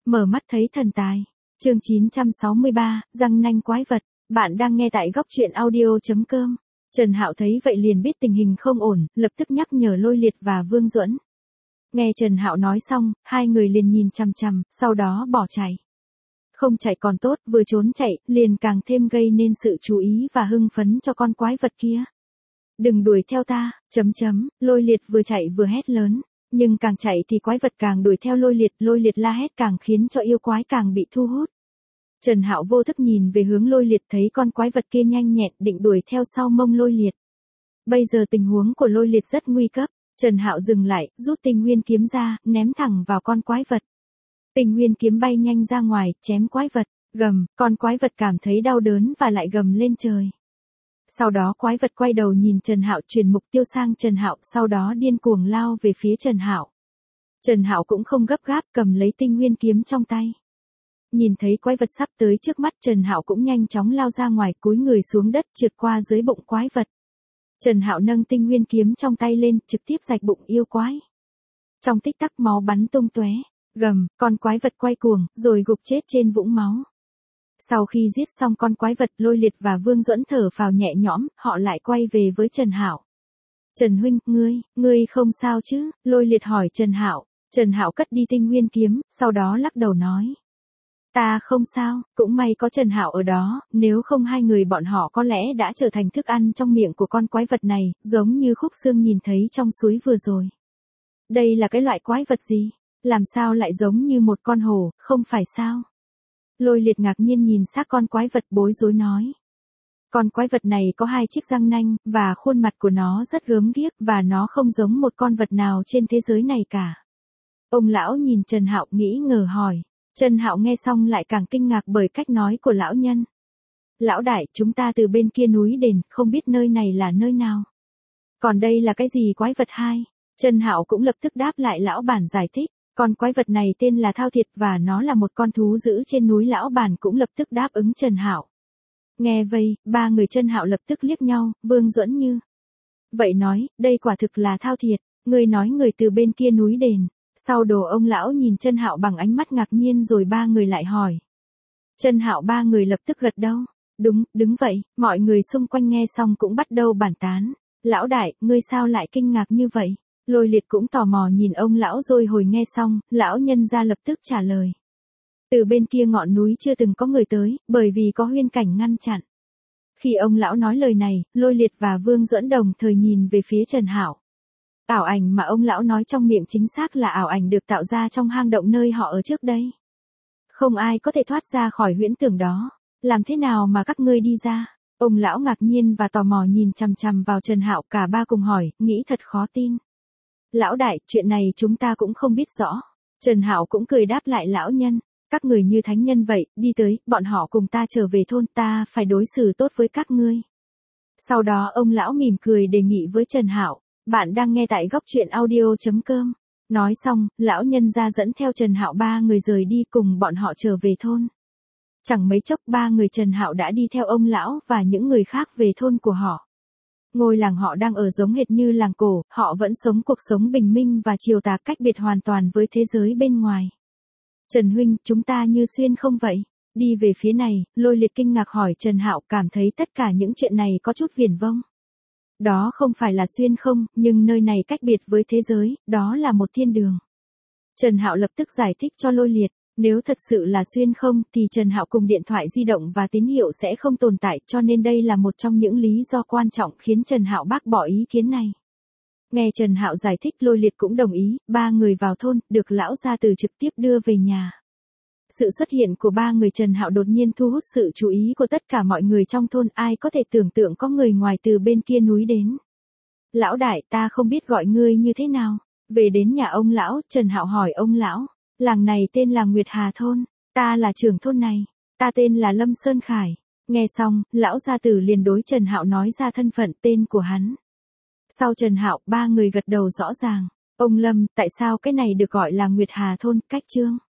Mở mắt thấy thần tài. Chương 963, răng nanh quái vật. Bạn đang nghe tại góc truyện audio.com. Trần Hạo thấy vậy liền biết tình hình không ổn, lập tức nhắc nhở Lôi Liệt và Vương Duẫn. Nghe Trần Hạo nói xong, hai người liền nhìn chằm chằm, sau đó bỏ chạy. Không chạy còn tốt, vừa trốn chạy, liền càng thêm gây nên sự chú ý và hưng phấn cho con quái vật kia. Đừng đuổi theo ta, Lôi Liệt vừa chạy vừa hét lớn. Nhưng càng chạy thì quái vật càng đuổi theo Lôi Liệt la hét càng khiến cho yêu quái càng bị thu hút. Trần Hạo vô thức nhìn về hướng Lôi Liệt, thấy con quái vật kia nhanh nhẹn định đuổi theo sau mông Lôi Liệt. Bây giờ tình huống của Lôi Liệt rất nguy cấp, Trần Hạo dừng lại, rút Tinh Nguyên kiếm ra, ném thẳng vào con quái vật. Tinh Nguyên kiếm bay nhanh ra ngoài, chém quái vật, gầm, con quái vật cảm thấy đau đớn và lại gầm lên trời. Sau đó quái vật quay đầu nhìn Trần Hạo, chuyển mục tiêu sang Trần Hạo, sau đó điên cuồng lao về phía Trần Hạo. Trần Hạo cũng không gấp gáp, cầm lấy Tinh Nguyên kiếm trong tay. Nhìn thấy quái vật sắp tới trước mắt, Trần Hạo cũng nhanh chóng lao ra ngoài, cúi người xuống đất trượt qua dưới bụng quái vật. Trần Hạo nâng Tinh Nguyên kiếm trong tay lên, trực tiếp rạch bụng yêu quái. Trong tích tắc máu bắn tung tóe, gầm, con quái vật quay cuồng, rồi gục chết trên vũng máu. Sau khi giết xong con quái vật, Lôi Liệt và Vương Duẫn thở phào nhẹ nhõm, họ lại quay về với Trần Hạo. Trần huynh, ngươi không sao chứ? Lôi Liệt hỏi Trần Hạo. Trần Hạo cất đi Tinh Nguyên kiếm, sau đó lắc đầu nói. Ta không sao, cũng may có Trần Hạo ở đó, nếu không hai người bọn họ có lẽ đã trở thành thức ăn trong miệng của con quái vật này, giống như Khúc Xương nhìn thấy trong suối vừa rồi. Đây là cái loại quái vật gì? Làm sao lại giống như một con hổ, không phải sao? Lôi Liệt ngạc nhiên nhìn xác con quái vật, bối rối nói. Con quái vật này có 2 chiếc răng nanh, và khuôn mặt của nó rất gớm ghiếc, và nó không giống một con vật nào trên thế giới này cả. Ông lão nhìn Trần Hạo nghĩ ngờ hỏi. Trần Hạo nghe xong lại càng kinh ngạc bởi cách nói của lão nhân. Lão đại, chúng ta từ bên kia núi đền, không biết nơi này là nơi nào. Còn đây là cái gì quái vật hai? Trần Hạo cũng lập tức đáp lại lão bản giải thích. Con quái vật này tên là Thao Thiệt và nó là một con thú dữ trên núi. Lão bản cũng lập tức đáp ứng Trần Hạo. Nghe vậy, ba người Trần Hạo lập tức liếc nhau, Vương Duẫn như. Vậy nói, đây quả thực là Thao Thiệt, người nói người từ bên kia núi đền. Sau đồ ông lão nhìn Trần Hạo bằng ánh mắt ngạc nhiên rồi ba người lại hỏi. Trần Hạo ba người lập tức gật đầu. Đúng vậy, mọi người xung quanh nghe xong cũng bắt đầu bàn tán. Lão đại, ngươi sao lại kinh ngạc như vậy? Lôi Liệt cũng tò mò nhìn ông lão rồi hồi nghe xong, lão nhân ra lập tức trả lời. Từ bên kia ngọn núi chưa từng có người tới, bởi vì có huyên cảnh ngăn chặn. Khi ông lão nói lời này, Lôi Liệt và Vương Duẫn đồng thời nhìn về phía Trần Hạo. Ảo ảnh mà ông lão nói trong miệng chính xác là ảo ảnh được tạo ra trong hang động nơi họ ở trước đây. Không ai có thể thoát ra khỏi huyễn tưởng đó. Làm thế nào mà các ngươi đi ra? Ông lão ngạc nhiên và tò mò nhìn chằm chằm vào Trần Hạo, cả ba cùng hỏi, nghĩ thật khó tin. Lão đại, chuyện này chúng ta cũng không biết rõ. Trần Hạo cũng cười đáp lại lão nhân. Các người như thánh nhân vậy, đi tới, bọn họ cùng ta trở về thôn, ta phải đối xử tốt với các ngươi. Sau đó ông lão mỉm cười đề nghị với Trần Hạo. Bạn đang nghe tại góc truyện audio.com. Nói xong, lão nhân ra dẫn theo Trần Hạo ba người rời đi, cùng bọn họ trở về thôn. Chẳng mấy chốc ba người Trần Hạo đã đi theo ông lão và những người khác về thôn của họ. Ngôi làng họ đang ở giống hệt như làng cổ, họ vẫn sống cuộc sống bình minh và chiều tà, cách biệt hoàn toàn với thế giới bên ngoài. Trần huynh, chúng ta như xuyên không vậy? Đi về phía này, Lôi Liệt kinh ngạc hỏi Trần Hạo, cảm thấy tất cả những chuyện này có chút viển vông. Đó không phải là xuyên không, nhưng nơi này cách biệt với thế giới, đó là một thiên đường. Trần Hạo lập tức giải thích cho Lôi Liệt, nếu thật sự là xuyên không thì Trần Hạo cùng điện thoại di động và tín hiệu sẽ không tồn tại, cho nên đây là một trong những lý do quan trọng khiến Trần Hạo bác bỏ ý kiến này. Nghe Trần Hạo giải thích, Lôi Liệt cũng đồng ý, ba người vào thôn, được lão gia tử trực tiếp đưa về nhà. Sự xuất hiện của ba người Trần Hạo đột nhiên thu hút sự chú ý của tất cả mọi người trong thôn, ai có thể tưởng tượng có người ngoài từ bên kia núi đến. Lão đại, ta không biết gọi ngươi như thế nào. Về đến nhà ông lão, Trần Hạo hỏi ông lão, làng này tên là Nguyệt Hà thôn, ta là trưởng thôn này, ta tên là Lâm Sơn Khải. Nghe xong, lão gia tử liền đối Trần Hạo nói ra thân phận tên của hắn. Sau Trần Hạo, ba người gật đầu rõ ràng. Ông Lâm, tại sao cái này được gọi là Nguyệt Hà thôn, cách chương?